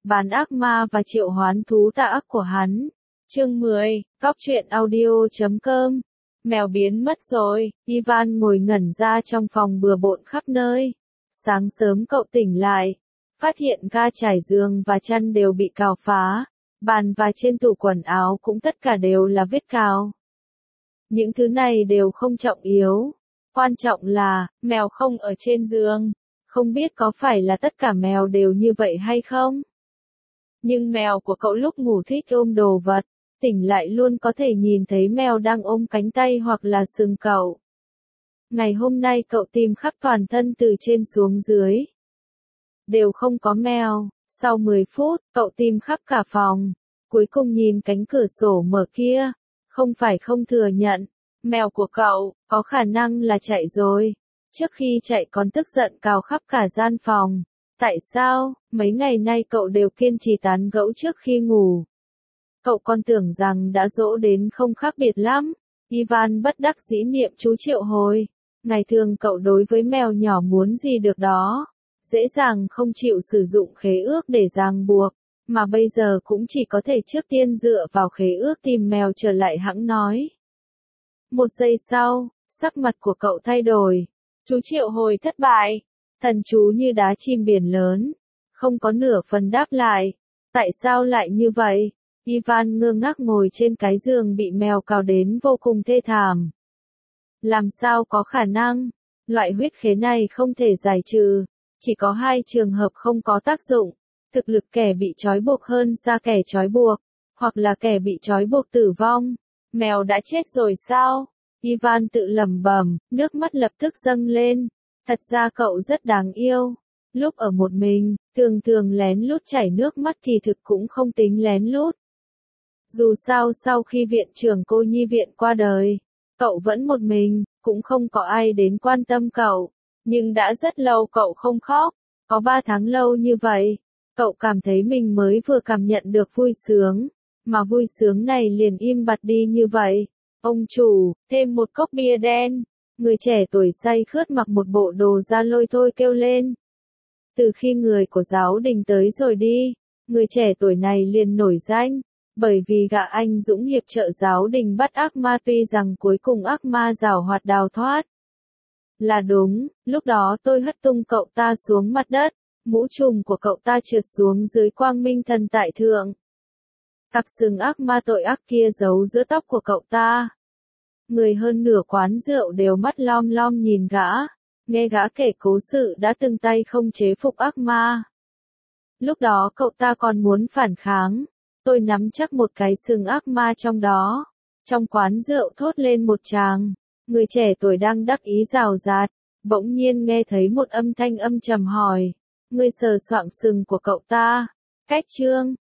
bán ác ma và triệu hoán thú tà ác của hắn. Chương 10, Góc truyện audio.com. Mèo biến mất rồi, Ivan ngồi ngẩn ra trong phòng bừa bộn khắp nơi. Sáng sớm cậu tỉnh lại, phát hiện ga trải giường và chăn đều bị cào phá, bàn và trên tủ quần áo cũng tất cả đều là vết cào. Những thứ này đều không trọng yếu, quan trọng là, mèo không ở trên giường, không biết có phải là tất cả mèo đều như vậy hay không? Nhưng mèo của cậu lúc ngủ thích ôm đồ vật, tỉnh lại luôn có thể nhìn thấy mèo đang ôm cánh tay hoặc là sừng cậu. Ngày hôm nay cậu tìm khắp toàn thân từ trên xuống dưới. Đều không có mèo, sau 10 phút, cậu tìm khắp cả phòng. Cuối cùng nhìn cánh cửa sổ mở kia, không phải không thừa nhận, mèo của cậu, có khả năng là chạy rồi. Trước khi chạy còn tức giận cào khắp cả gian phòng. Tại sao, mấy ngày nay cậu đều kiên trì tán gẫu trước khi ngủ? Cậu còn tưởng rằng đã dỗ đến không khác biệt lắm. Ivan bất đắc dĩ niệm chú triệu hồi. Ngày thường cậu đối với mèo nhỏ muốn gì được đó. Dễ dàng không chịu sử dụng khế ước để ràng buộc. Mà bây giờ cũng chỉ có thể trước tiên dựa vào khế ước tìm mèo trở lại hẵng nói. Một giây sau, sắc mặt của cậu thay đổi. Chú triệu hồi thất bại. Thần chú như đá chìm biển lớn. Không có nửa phần đáp lại. Tại sao lại như vậy? Ivan ngơ ngác ngồi trên cái giường bị mèo cào đến vô cùng thê thảm. Làm sao có khả năng? Loại huyết khế này không thể giải trừ. Chỉ có 2 trường hợp không có tác dụng. Thực lực kẻ bị trói buộc hơn xa kẻ trói buộc. Hoặc là kẻ bị trói buộc tử vong. Mèo đã chết rồi sao? Ivan tự lẩm bẩm, nước mắt lập tức dâng lên. Thật ra cậu rất đáng yêu. Lúc ở một mình, thường lén lút chảy nước mắt thì thực cũng không tính lén lút. Dù sao sau khi viện trưởng cô nhi viện qua đời, cậu vẫn một mình, cũng không có ai đến quan tâm cậu. Nhưng đã rất lâu cậu không khóc, có 3 tháng lâu như vậy. Cậu cảm thấy mình mới vừa cảm nhận được vui sướng, mà vui sướng này liền im bặt đi như vậy. Ông chủ, thêm một cốc bia đen. Người trẻ tuổi say khướt mặc một bộ đồ da lôi thôi kêu lên. Từ khi người của giáo đình tới rồi đi, người trẻ tuổi này liền nổi danh, bởi vì gã anh dũng hiệp trợ giáo đình bắt ác ma tuy rằng cuối cùng ác ma giảo hoạt đào thoát. Là đúng, lúc đó tôi hất tung cậu ta xuống mặt đất, mũ trùm của cậu ta trượt xuống dưới quang minh thần tại thượng. Cặp sừng ác ma tội ác kia giấu giữa tóc của cậu ta. Người hơn nửa quán rượu đều mắt lom lom nhìn gã, nghe gã kể cố sự đã từng tay không chế phục ác ma. Lúc đó cậu ta còn muốn phản kháng, tôi nắm chắc một cái sừng ác ma trong đó. Trong quán rượu thốt lên một tràng, người trẻ tuổi đang đắc ý rào rạt, bỗng nhiên nghe thấy một âm thanh âm trầm hỏi, ngươi sờ soạng sừng của cậu ta, cách chương,